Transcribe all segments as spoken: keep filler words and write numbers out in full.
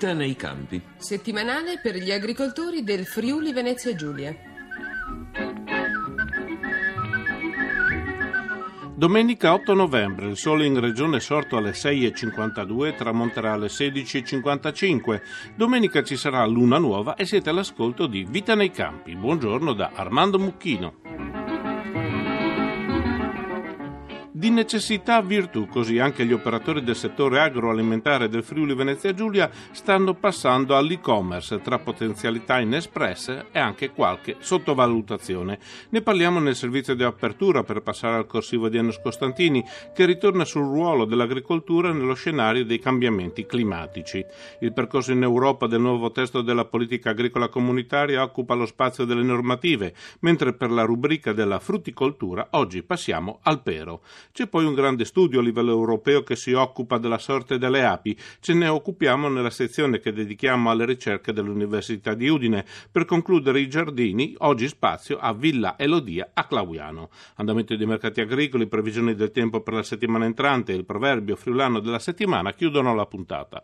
Vita nei campi. Settimanale per gli agricoltori del Friuli Venezia Giulia. Domenica otto novembre, il sole in regione è sorto alle sei e cinquantadue e tramonterà alle sedici e cinquantacinque. Domenica ci sarà luna nuova e siete all'ascolto di Vita nei campi. Buongiorno da Armando Mucchino. Di necessità virtù, così anche gli operatori del settore agroalimentare del Friuli Venezia Giulia stanno passando all'e-commerce tra potenzialità inespresse e anche qualche sottovalutazione. Ne parliamo nel servizio di apertura per passare al corsivo di Enos Costantini, che ritorna sul ruolo dell'agricoltura nello scenario dei cambiamenti climatici. Il percorso in Europa del nuovo testo della politica agricola comunitaria occupa lo spazio delle normative, mentre per la rubrica della frutticoltura oggi passiamo al pero. C'è poi un grande studio a livello europeo che si occupa della sorte delle api. Ce ne occupiamo nella sezione che dedichiamo alle ricerche dell'Università di Udine. Per concludere i giardini, oggi spazio a Villa Elodia a Clauiano. Andamento dei mercati agricoli, previsioni del tempo per la settimana entrante e il proverbio friulano della settimana chiudono la puntata.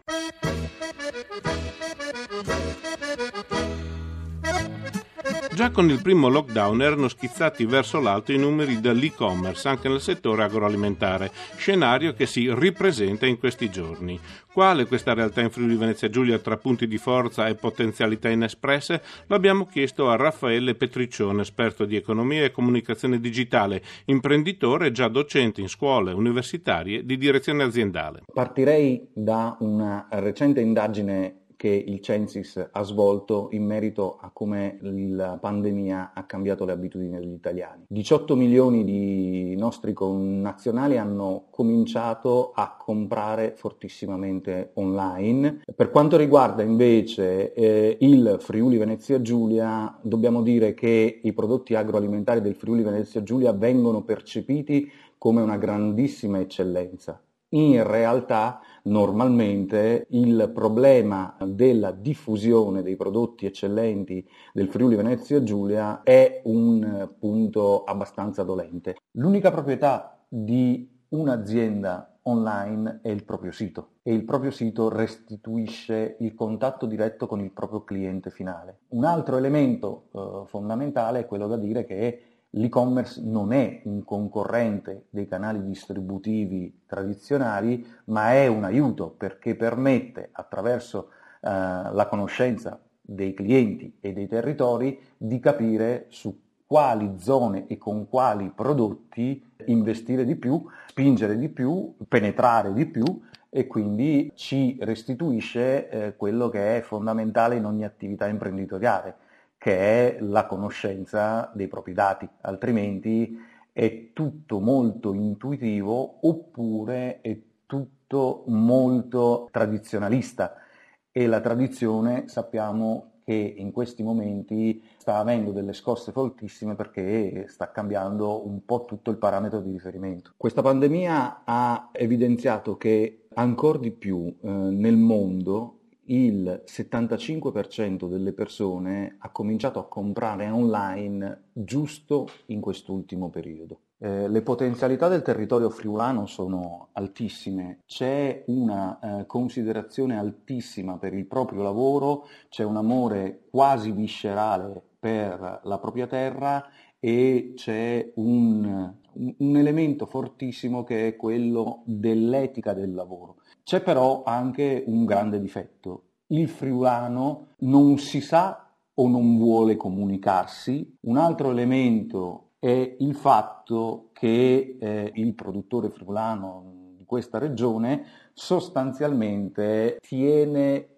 Già con il primo lockdown erano schizzati verso l'alto i numeri dell'e-commerce anche nel settore agroalimentare, scenario che si ripresenta in questi giorni. Quale questa realtà in Friuli Venezia Giulia tra punti di forza e potenzialità inespresse? L'abbiamo chiesto a Raffaele Petriccione, esperto di economia e comunicazione digitale, imprenditore e già docente in scuole universitarie di direzione aziendale. Partirei da una recente indagine che il Censis ha svolto in merito a come la pandemia ha cambiato le abitudini degli italiani. diciotto milioni di nostri connazionali hanno cominciato a comprare fortissimamente online. Per quanto riguarda invece eh, il Friuli Venezia Giulia, dobbiamo dire che i prodotti agroalimentari del Friuli Venezia Giulia vengono percepiti come una grandissima eccellenza. In realtà, normalmente, il problema della diffusione dei prodotti eccellenti del Friuli Venezia Giulia è un punto abbastanza dolente. L'unica proprietà di un'azienda online è il proprio sito e il proprio sito restituisce il contatto diretto con il proprio cliente finale. Un altro elemento eh, fondamentale è quello da dire che l'e-commerce non è un concorrente dei canali distributivi tradizionali, ma è un aiuto perché permette, attraverso eh, la conoscenza dei clienti e dei territori, di capire su quali zone e con quali prodotti investire di più, spingere di più, penetrare di più, e quindi ci restituisce eh, quello che è fondamentale in ogni attività imprenditoriale, che è la conoscenza dei propri dati, altrimenti è tutto molto intuitivo oppure è tutto molto tradizionalista, e la tradizione sappiamo che in questi momenti sta avendo delle scosse fortissime perché sta cambiando un po' tutto il parametro di riferimento. Questa pandemia ha evidenziato che ancora di più eh, nel mondo il settantacinque per cento delle persone ha cominciato a comprare online giusto in quest'ultimo periodo. Eh, le potenzialità del territorio friulano sono altissime, c'è una eh, considerazione altissima per il proprio lavoro, c'è un amore quasi viscerale per la propria terra e c'è un, un elemento fortissimo che è quello dell'etica del lavoro. C'è però anche un grande difetto. Il friulano non si sa o non vuole comunicarsi. Un altro elemento è il fatto che eh, il produttore friulano di questa regione sostanzialmente tiene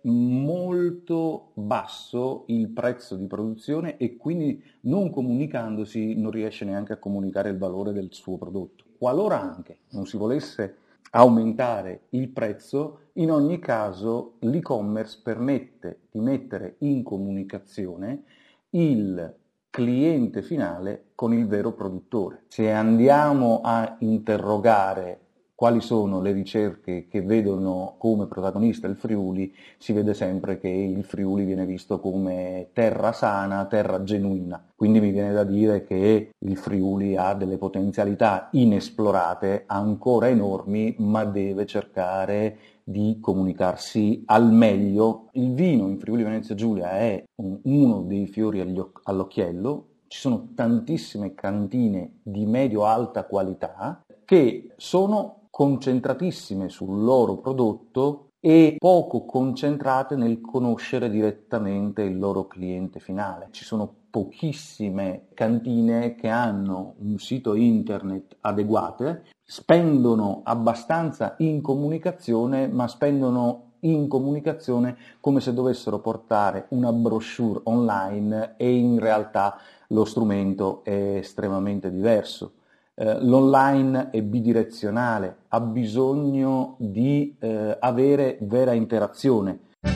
molto basso il prezzo di produzione e quindi, non comunicandosi, non riesce neanche a comunicare il valore del suo prodotto. Qualora anche non si volesse aumentare il prezzo, in ogni caso l'e-commerce permette di mettere in comunicazione il cliente finale con il vero produttore. Se andiamo a interrogare quali sono le ricerche che vedono come protagonista il Friuli, si vede sempre che il Friuli viene visto come terra sana, terra genuina. Quindi mi viene da dire che il Friuli ha delle potenzialità inesplorate, ancora enormi, ma deve cercare di comunicarsi al meglio. Il vino in Friuli Venezia Giulia è uno dei fiori all'occhiello. Ci sono tantissime cantine di medio-alta qualità che sono concentratissime sul loro prodotto e poco concentrate nel conoscere direttamente il loro cliente finale. Ci sono pochissime cantine che hanno un sito internet adeguato, spendono abbastanza in comunicazione, ma spendono in comunicazione come se dovessero portare una brochure online e in realtà lo strumento è estremamente diverso. Eh, l'online è bidirezionale, ha bisogno di eh, avere vera interazione.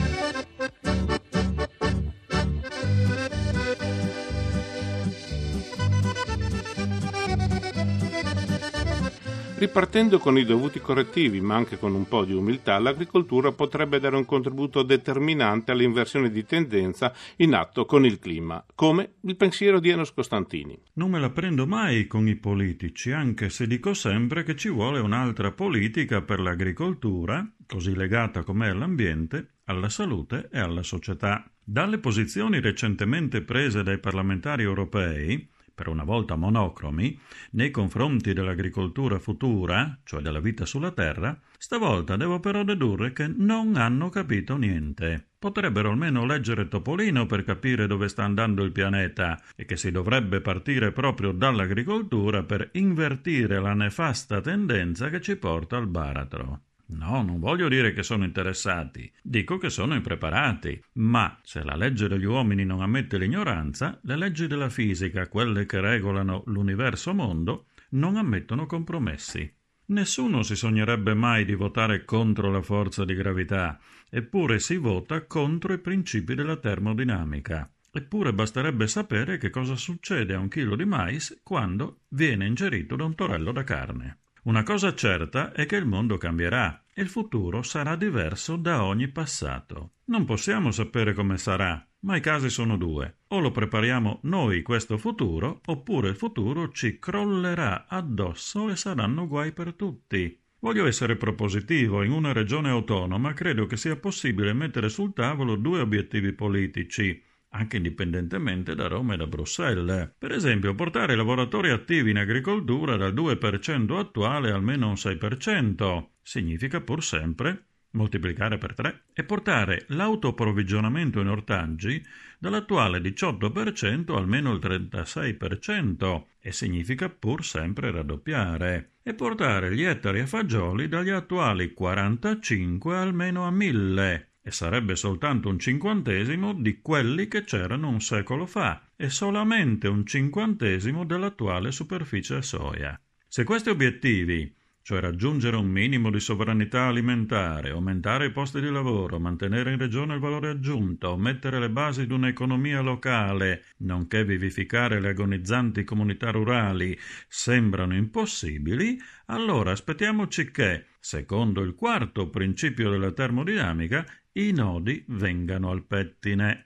Ripartendo con i dovuti correttivi, ma anche con un po' di umiltà, l'agricoltura potrebbe dare un contributo determinante all'inversione di tendenza in atto con il clima, come il pensiero di Enos Costantini. Non me la prendo mai con i politici, anche se dico sempre che ci vuole un'altra politica per l'agricoltura, così legata com'è all'ambiente, alla salute e alla società. Dalle posizioni recentemente prese dai parlamentari europei, per una volta monocromi, nei confronti dell'agricoltura futura, cioè della vita sulla terra, stavolta devo però dedurre che non hanno capito niente. Potrebbero almeno leggere Topolino per capire dove sta andando il pianeta e che si dovrebbe partire proprio dall'agricoltura per invertire la nefasta tendenza che ci porta al baratro. No, non voglio dire che sono interessati, dico che sono impreparati, ma se la legge degli uomini non ammette l'ignoranza, le leggi della fisica, quelle che regolano l'universo mondo, non ammettono compromessi. Nessuno si sognerebbe mai di votare contro la forza di gravità, eppure si vota contro i principi della termodinamica. Eppure basterebbe sapere che cosa succede a un chilo di mais quando viene ingerito da un torello da carne. Una cosa certa è che il mondo cambierà e il futuro sarà diverso da ogni passato. Non possiamo sapere come sarà, ma i casi sono due. O lo prepariamo noi questo futuro, oppure il futuro ci crollerà addosso e saranno guai per tutti. Voglio essere propositivo. In una regione autonoma credo che sia possibile mettere sul tavolo due obiettivi politici, anche indipendentemente da Roma e da Bruxelles. Per esempio, portare i lavoratori attivi in agricoltura dal due per cento attuale a almeno un sei per cento. Significa pur sempre moltiplicare per tre e portare l'autoprovvigionamento in ortaggi dall'attuale diciotto per cento almeno al trentasei per cento e significa pur sempre raddoppiare e portare gli ettari a fagioli dagli attuali quarantacinque almeno a mille. E sarebbe soltanto un cinquantesimo di quelli che c'erano un secolo fa e solamente un cinquantesimo dell'attuale superficie soia. Se questi obiettivi, cioè raggiungere un minimo di sovranità alimentare, aumentare i posti di lavoro, mantenere in regione il valore aggiunto, mettere le basi di un'economia locale, nonché vivificare le agonizzanti comunità rurali, sembrano impossibili, allora aspettiamoci che, secondo il quarto principio della termodinamica, i nodi vengano al pettine.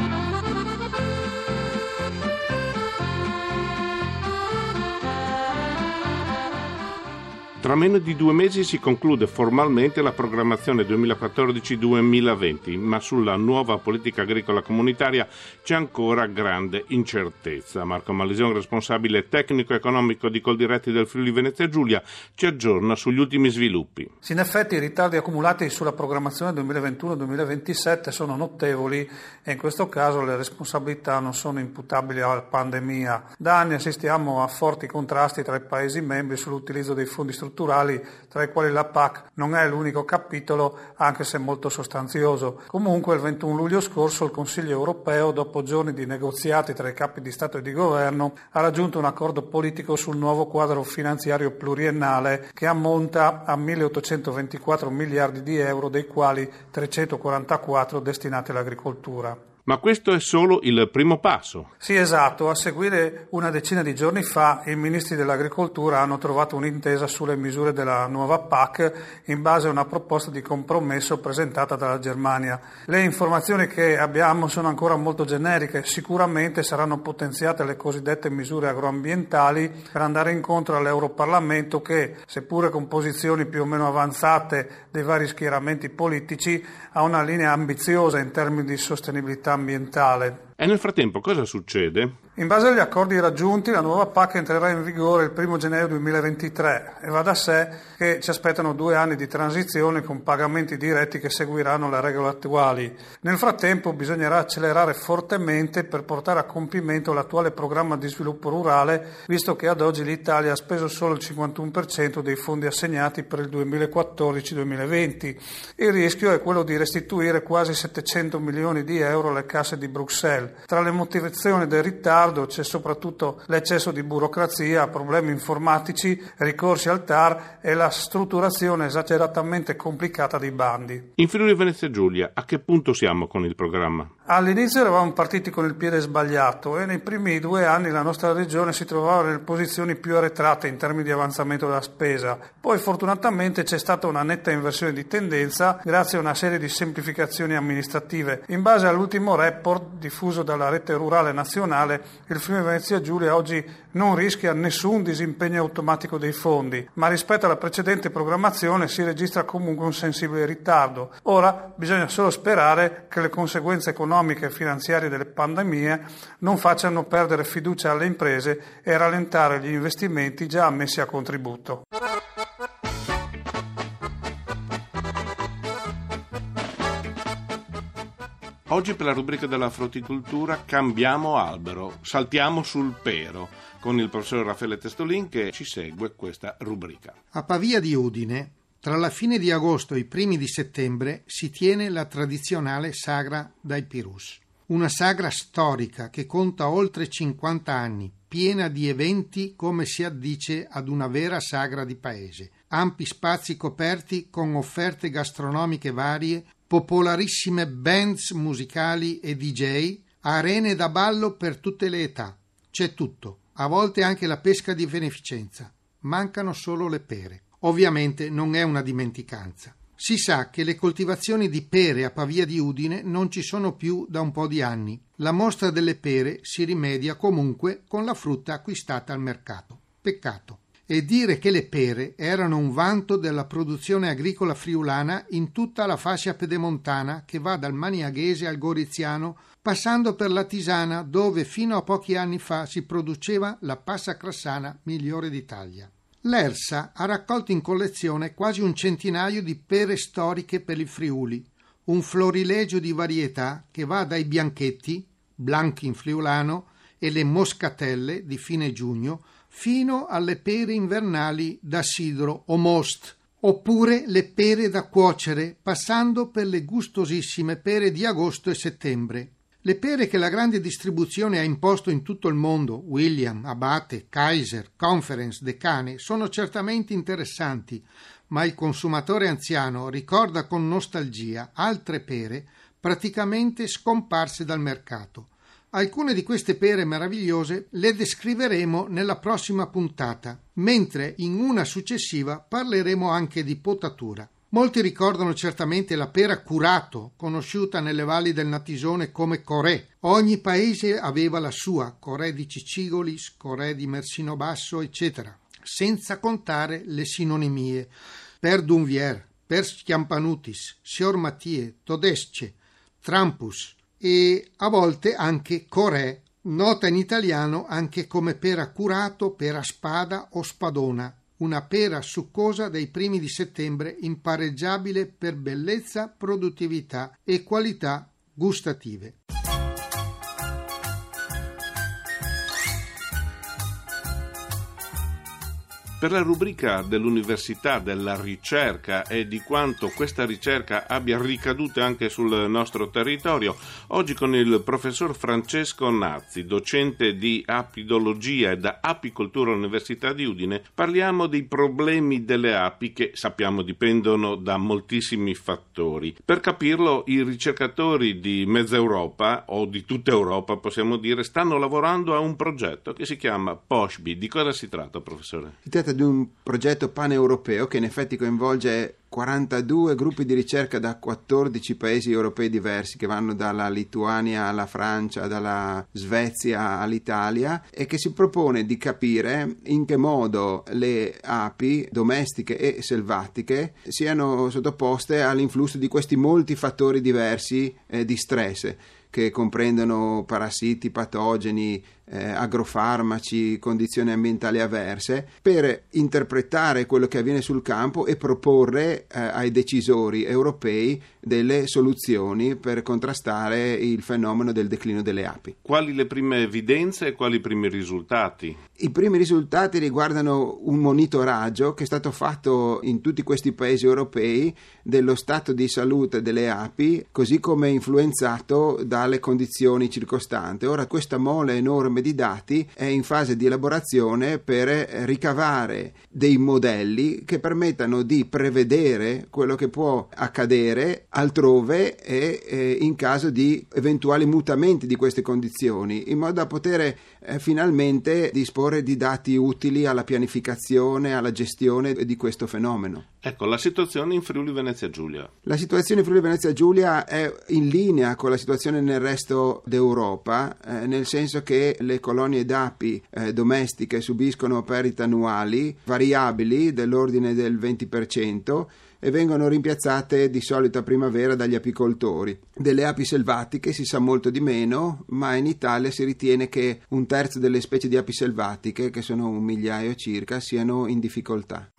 Tra meno di due mesi si conclude formalmente la programmazione duemilaquattordici duemilaventi, ma sulla nuova politica agricola comunitaria c'è ancora grande incertezza. Marco Malesion, responsabile tecnico-economico di Coldiretti del Friuli Venezia Giulia, ci aggiorna sugli ultimi sviluppi. Sì, in effetti i ritardi accumulati sulla programmazione duemilaventuno duemilaventisette sono notevoli e in questo caso le responsabilità non sono imputabili alla pandemia. Da anni assistiamo a forti contrasti tra i Paesi membri sull'utilizzo dei fondi strutturali, tra i quali la P A C non è l'unico capitolo, anche se molto sostanzioso. Comunque il ventuno luglio scorso il Consiglio europeo, dopo giorni di negoziati tra i capi di Stato e di Governo, ha raggiunto un accordo politico sul nuovo quadro finanziario pluriennale che ammonta a milleottocentoventiquattro miliardi di euro, dei quali trecentoquarantaquattro destinati all'agricoltura. Ma questo è solo il primo passo. Sì, esatto. A seguire, una decina di giorni fa, i ministri dell'agricoltura hanno trovato un'intesa sulle misure della nuova P A C in base a una proposta di compromesso presentata dalla Germania. Le informazioni che abbiamo sono ancora molto generiche. Sicuramente saranno potenziate le cosiddette misure agroambientali per andare incontro all'Europarlamento che, seppure con posizioni più o meno avanzate dei vari schieramenti politici, ha una linea ambiziosa in termini di sostenibilità ambientale. E nel frattempo cosa succede? In base agli accordi raggiunti, la nuova P A C entrerà in vigore il primo gennaio duemilaventitré e va da sé che ci aspettano due anni di transizione con pagamenti diretti che seguiranno le regole attuali. Nel frattempo bisognerà accelerare fortemente per portare a compimento l'attuale programma di sviluppo rurale, visto che ad oggi l'Italia ha speso solo il cinquantuno per cento dei fondi assegnati per il duemilaquattordici duemilaventi. Il rischio è quello di restituire quasi settecento milioni di euro alle casse di Bruxelles. Tra le motivazioni del ritardo c'è soprattutto l'eccesso di burocrazia, problemi informatici, ricorsi al T A R e la strutturazione esageratamente complicata dei bandi. In Friuli Venezia Giulia, a che punto siamo con il programma? All'inizio eravamo partiti con il piede sbagliato e nei primi due anni la nostra regione si trovava nelle posizioni più arretrate in termini di avanzamento della spesa. Poi fortunatamente c'è stata una netta inversione di tendenza grazie a una serie di semplificazioni amministrative. In base all'ultimo report diffuso dalla Rete Rurale Nazionale, il Friuli Venezia Giulia oggi non rischia nessun disimpegno automatico dei fondi, ma rispetto alla precedente programmazione si registra comunque un sensibile ritardo. Ora bisogna solo sperare che le conseguenze economiche e finanziarie delle pandemie non facciano perdere fiducia alle imprese e rallentare gli investimenti già messi a contributo. Oggi per la rubrica della frutticoltura cambiamo albero, saltiamo sul pero, con il professor Raffaele Testolin che ci segue questa rubrica. A Pavia di Udine, tra la fine di agosto e i primi di settembre, si tiene la tradizionale Sagra dai Pirus. Una sagra storica che conta oltre cinquanta anni, piena di eventi come si addice ad una vera sagra di paese. Ampi spazi coperti con offerte gastronomiche varie, popolarissime bands musicali e D J, arene da ballo per tutte le età. C'è tutto, a volte anche la pesca di beneficenza. Mancano solo le pere. Ovviamente non è una dimenticanza. Si sa che le coltivazioni di pere a Pavia di Udine non ci sono più da un po' di anni. La mostra delle pere si rimedia comunque con la frutta acquistata al mercato. Peccato. E dire che le pere erano un vanto della produzione agricola friulana in tutta la fascia pedemontana che va dal Maniaghese al Goriziano, passando per la Tisana, dove fino a pochi anni fa si produceva la passa crassana migliore d'Italia. L'Ersa ha raccolto in collezione quasi un centinaio di pere storiche per il Friuli, un florilegio di varietà che va dai bianchetti, blanchi in friulano, e le moscatelle di fine giugno, fino alle pere invernali da sidro o most, oppure le pere da cuocere, passando per le gustosissime pere di agosto e settembre. Le pere che la grande distribuzione ha imposto in tutto il mondo, William, Abate, Kaiser, Conference, Decane, sono certamente interessanti, ma il consumatore anziano ricorda con nostalgia altre pere praticamente scomparse dal mercato. Alcune di queste pere meravigliose le descriveremo nella prossima puntata, mentre in una successiva parleremo anche di potatura. Molti ricordano certamente la pera curato, conosciuta nelle valli del Natisone come Corè. Ogni paese aveva la sua, Corè di Cicigolis, Corè di Mersino Basso, eccetera, senza contare le sinonimie. Per Dunvier, per Schiampanutis, Sior Mattie, Todesce, Trampus e a volte anche Corè, nota in italiano anche come pera curato, pera spada o spadona. Una pera succosa dei primi di settembre, impareggiabile per bellezza, produttività e qualità gustative. Per la rubrica dell'università, della ricerca e di quanto questa ricerca abbia ricadute anche sul nostro territorio, oggi con il professor Francesco Nazzi, docente di apidologia ed apicoltura all'Università di Udine, parliamo dei problemi delle api che sappiamo dipendono da moltissimi fattori. Per capirlo, i ricercatori di mezza Europa, o di tutta Europa possiamo dire, stanno lavorando a un progetto che si chiama POSHBI. Di cosa si tratta, professore? Si tratta di un progetto paneuropeo che in effetti coinvolge quarantadue gruppi di ricerca da quattordici paesi europei diversi, che vanno dalla Lituania alla Francia, dalla Svezia all'Italia, e che si propone di capire in che modo le api domestiche e selvatiche siano sottoposte all'influsso di questi molti fattori diversi eh, di stress, che comprendono parassiti, patogeni, eh, agrofarmaci, condizioni ambientali avverse, per interpretare quello che avviene sul campo e proporre eh, ai decisori europei delle soluzioni per contrastare il fenomeno del declino delle api. Quali le prime evidenze e quali i primi risultati? I primi risultati riguardano un monitoraggio che è stato fatto in tutti questi paesi europei dello stato di salute delle api, così come influenzato dalle condizioni circostanti. Ora questa mole enorme di dati è in fase di elaborazione per ricavare dei modelli che permettano di prevedere quello che può accadere altrove e eh, in caso di eventuali mutamenti di queste condizioni, in modo da poter eh, finalmente disporre di dati utili alla pianificazione, alla gestione di questo fenomeno. Ecco, la situazione in Friuli Venezia Giulia. La situazione in Friuli Venezia Giulia è in linea con la situazione nel resto d'Europa, eh, nel senso che le colonie d'api eh, domestiche subiscono perdite annuali variabili dell'ordine del venti per cento e vengono rimpiazzate di solito a primavera dagli apicoltori. Delle api selvatiche si sa molto di meno, ma in Italia si ritiene che un terzo delle specie di api selvatiche, che sono un migliaio circa, siano in difficoltà.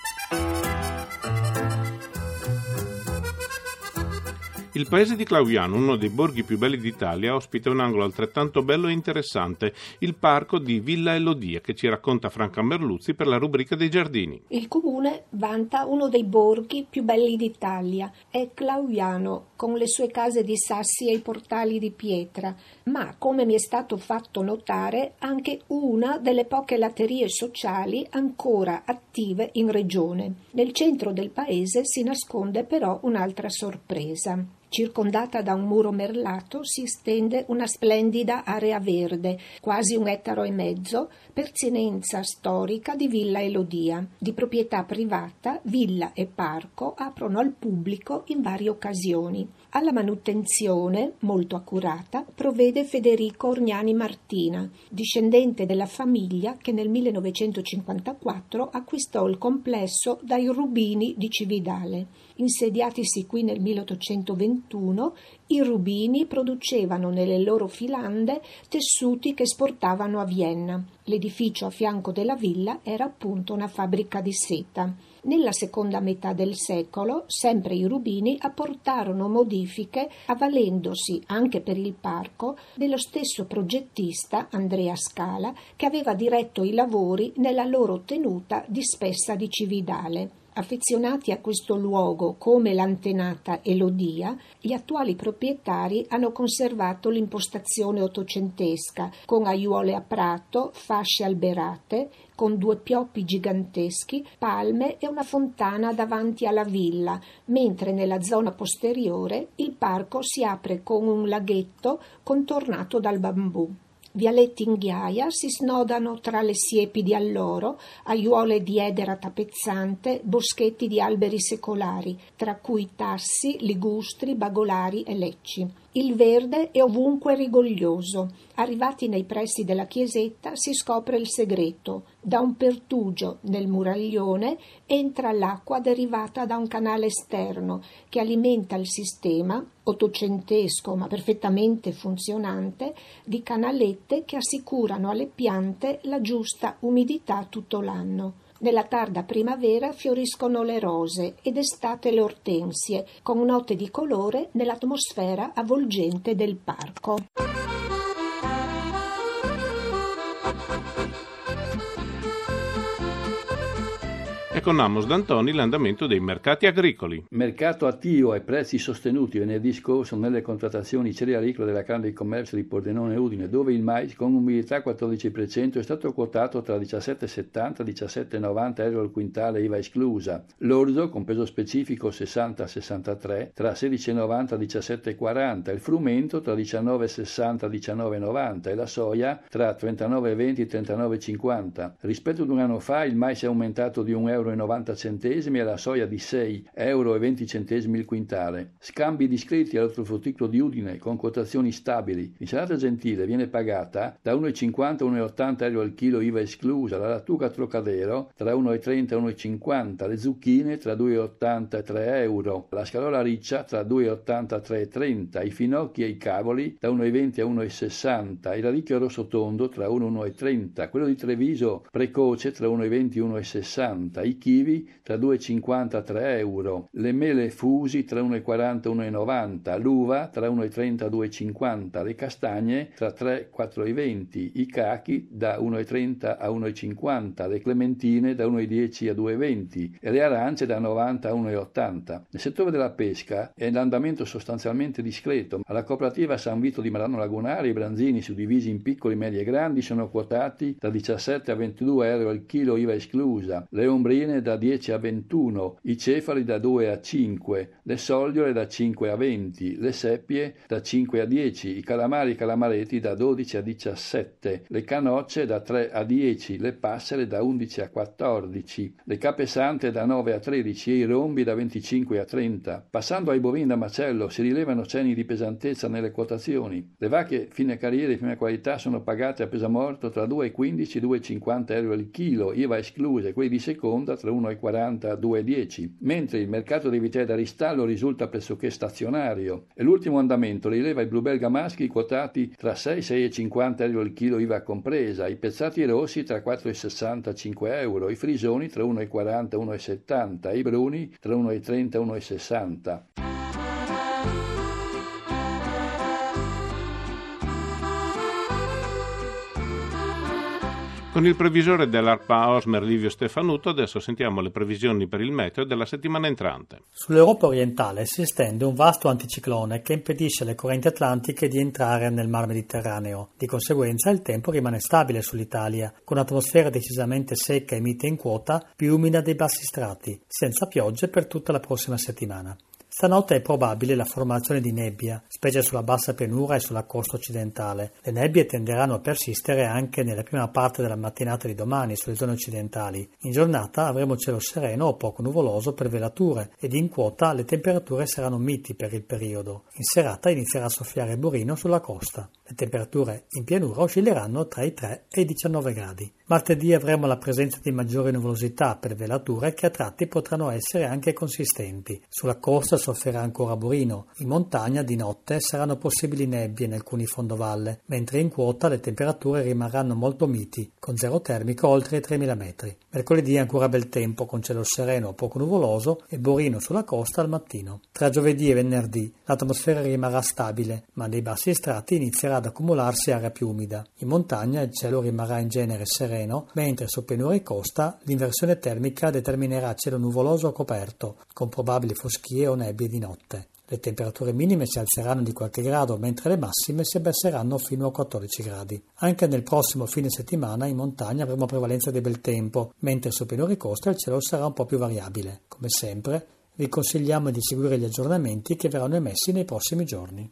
Il paese di Clauiano, uno dei borghi più belli d'Italia, ospita un angolo altrettanto bello e interessante, il parco di Villa Elodia, che ci racconta Franca Merluzzi per la rubrica dei giardini. Il comune vanta uno dei borghi più belli d'Italia, è Clauiano, con le sue case di sassi e i portali di pietra, ma, come mi è stato fatto notare, anche una delle poche latterie sociali ancora attive in regione. Nel centro del paese si nasconde però un'altra sorpresa. Circondata da un muro merlato si estende una splendida area verde, quasi un ettaro e mezzo, pertinenza storica di Villa Elodia. Di proprietà privata, villa e parco aprono al pubblico in varie occasioni. Alla manutenzione, molto accurata, provvede Federico Orgnani Martina, discendente della famiglia che nel millenovecentocinquantaquattro acquistò il complesso dai Rubini di Cividale. Insediatisi qui nel milleottocentoventuno, i Rubini producevano nelle loro filande tessuti che esportavano a Vienna. L'edificio a fianco della villa era appunto una fabbrica di seta. Nella seconda metà del secolo, sempre i Rubini apportarono modifiche avvalendosi anche per il parco dello stesso progettista Andrea Scala, che aveva diretto i lavori nella loro tenuta di Spessa di Cividale. Affezionati a questo luogo come l'antenata Elodia, gli attuali proprietari hanno conservato l'impostazione ottocentesca, con aiuole a prato, fasce alberate, con due pioppi giganteschi, palme e una fontana davanti alla villa, mentre nella zona posteriore il parco si apre con un laghetto contornato dal bambù. Vialetti in ghiaia si snodano tra le siepi di alloro, aiuole di edera tappezzante, boschetti di alberi secolari, tra cui tassi, ligustri, bagolari e lecci. Il verde è ovunque rigoglioso. Arrivati nei pressi della chiesetta si scopre il segreto. Da un pertugio nel muraglione entra l'acqua derivata da un canale esterno che alimenta il sistema, ottocentesco ma perfettamente funzionante, di canalette che assicurano alle piante la giusta umidità tutto l'anno. Nella tarda primavera fioriscono le rose ed estate le ortensie, con note di colore nell'atmosfera avvolgente del parco. e con Amos D'Antoni l'andamento dei mercati agricoli. Mercato attivo e prezzi sostenuti venerdì scorso nelle contrattazioni cerealicole della Camera di Commercio di Pordenone e Udine, dove il mais con umidità quattordici per cento è stato quotato tra diciassette virgola settanta e diciassette virgola novanta euro al quintale I V A esclusa, l'orzo con peso specifico sessanta sessantatré tra sedici virgola novanta e diciassette virgola quaranta, il frumento tra diciannove virgola sessanta e diciannove virgola novanta e la soia tra trentanove virgola venti e trentanove virgola cinquanta. Rispetto ad un anno fa il mais è aumentato di un euro e novanta centesimi e la soia di sei euro e venti centesimi il quintale. Scambi discreti all'ortofrutticolo di Udine con quotazioni stabili. L'insalata gentile viene pagata da uno virgola cinquanta a uno virgola ottanta euro al chilo I V A esclusa, la lattuga Trocadero tra uno virgola trenta e uno virgola cinquanta, le zucchine tra due virgola ottanta e tre euro, la scalola riccia tra due virgola ottanta e tre virgola trenta, i finocchi e i cavoli da uno virgola venti a uno virgola sessanta, il radicchio rosso tondo tra uno e uno virgola trenta, quello di Treviso precoce tra uno virgola venti e uno virgola sessanta, i kiwi tra due virgola cinquanta e tre euro, le mele fusi tra uno virgola quaranta e uno virgola novanta, l'uva tra uno virgola trenta e due virgola cinquanta, le castagne tra tre e quattro virgola venti, i cachi da uno virgola trenta a uno virgola cinquanta, le clementine da uno virgola dieci a due virgola venti e le arance da novanta a uno virgola ottanta. Nel settore della pesca è l'andamento sostanzialmente discreto. Alla cooperativa San Vito di Marano Lagunare i branzini suddivisi in piccoli, medi e grandi sono quotati da diciassette a ventidue euro al chilo I V A esclusa, le ombrine da dieci a ventuno, i cefali da due a cinque, le sogliole da cinque a venti, le seppie da cinque a dieci, i calamari e calamareti da dodici a diciassette, le canocce da tre a dieci, le passere da undici a quattordici, le cape sante da nove a tredici e i rombi da venticinque a trenta. Passando ai bovini da macello si rilevano cenni di pesantezza nelle quotazioni. Le vacche fine carriere e prima qualità sono pagate a pesamorto tra due virgola quindici e due virgola cinquanta euro al chilo, I V A escluse, quelli di seconda tra uno virgola quaranta e due virgola dieci, mentre il mercato dei vitelli da ristallo risulta pressoché stazionario e l'ultimo andamento rileva i blu belga maschi quotati tra sei e sei virgola cinquanta euro al chilo I V A compresa, i pezzati rossi tra quattro virgola sessanta e cinque euro, i frisoni tra uno virgola quaranta e uno virgola settanta e i bruni tra uno virgola trenta e uno virgola sessanta. Con il previsore dell'ARPA Osmer Livio Stefanuto adesso sentiamo le previsioni per il meteo della settimana entrante. Sull'Europa orientale si estende un vasto anticiclone che impedisce alle correnti atlantiche di entrare nel mar Mediterraneo. Di conseguenza il tempo rimane stabile sull'Italia, con un'atmosfera decisamente secca e mite in quota, più umida dei bassi strati, senza piogge per tutta la prossima settimana. Stanotte è probabile la formazione di nebbia, specie sulla bassa pianura e sulla costa occidentale. Le nebbie tenderanno a persistere anche nella prima parte della mattinata di domani sulle zone occidentali. In giornata avremo cielo sereno o poco nuvoloso per velature ed in quota le temperature saranno miti per il periodo. In serata inizierà a soffiare burino sulla costa. Le temperature in pianura oscilleranno tra i tre e i diciannove gradi. Martedì avremo la presenza di maggiore nuvolosità per velature che a tratti potranno essere anche consistenti. Sulla costa soffierà ancora burino. In montagna di notte saranno possibili nebbie in alcuni fondovalle, mentre in quota le temperature rimarranno molto miti, con zero termico oltre i tremila metri. Mercoledì ancora bel tempo con cielo sereno o poco nuvoloso e burino sulla costa al mattino. Tra giovedì e venerdì l'atmosfera rimarrà stabile, ma nei bassi strati inizierà ad accumularsi aria più umida. In montagna il cielo rimarrà in genere sereno, mentre su pianura e costa l'inversione termica determinerà cielo nuvoloso o coperto, con probabili foschie o nebbie di notte. Le temperature minime si alzeranno di qualche grado, mentre le massime si abbasseranno fino a quattordici gradi. Anche nel prossimo fine settimana in montagna avremo prevalenza di bel tempo, mentre su pianura e costa il cielo sarà un po' più variabile. Come sempre, vi consigliamo di seguire gli aggiornamenti che verranno emessi nei prossimi giorni.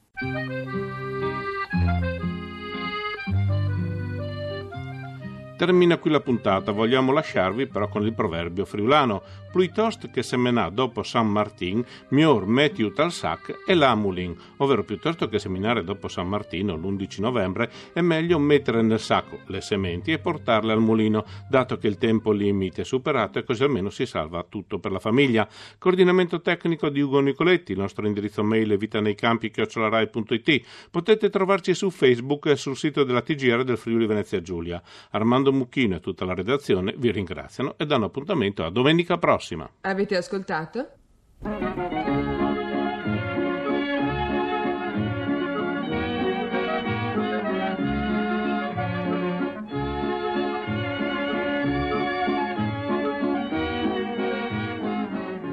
Termina qui la puntata, vogliamo lasciarvi però con il proverbio friulano: pluitost che semenà dopo San Martin, mior metiut al sac e l'amulin, ovvero piuttosto che seminare dopo San Martino l'undici novembre è meglio mettere nel sacco le sementi e portarle al mulino, dato che il tempo limite è superato e così almeno si salva tutto per la famiglia. Coordinamento tecnico di Ugo Nicoletti, il nostro indirizzo mail è vitaneicampi chiocciola rai punto it. Potete trovarci su Facebook e sul sito della T G R del Friuli Venezia Giulia. Armando Mucchino e tutta la redazione vi ringraziano e danno appuntamento a domenica prossima. Avete ascoltato?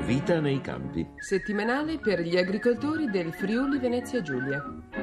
Vita nei campi. Settimanale per gli agricoltori del Friuli Venezia Giulia.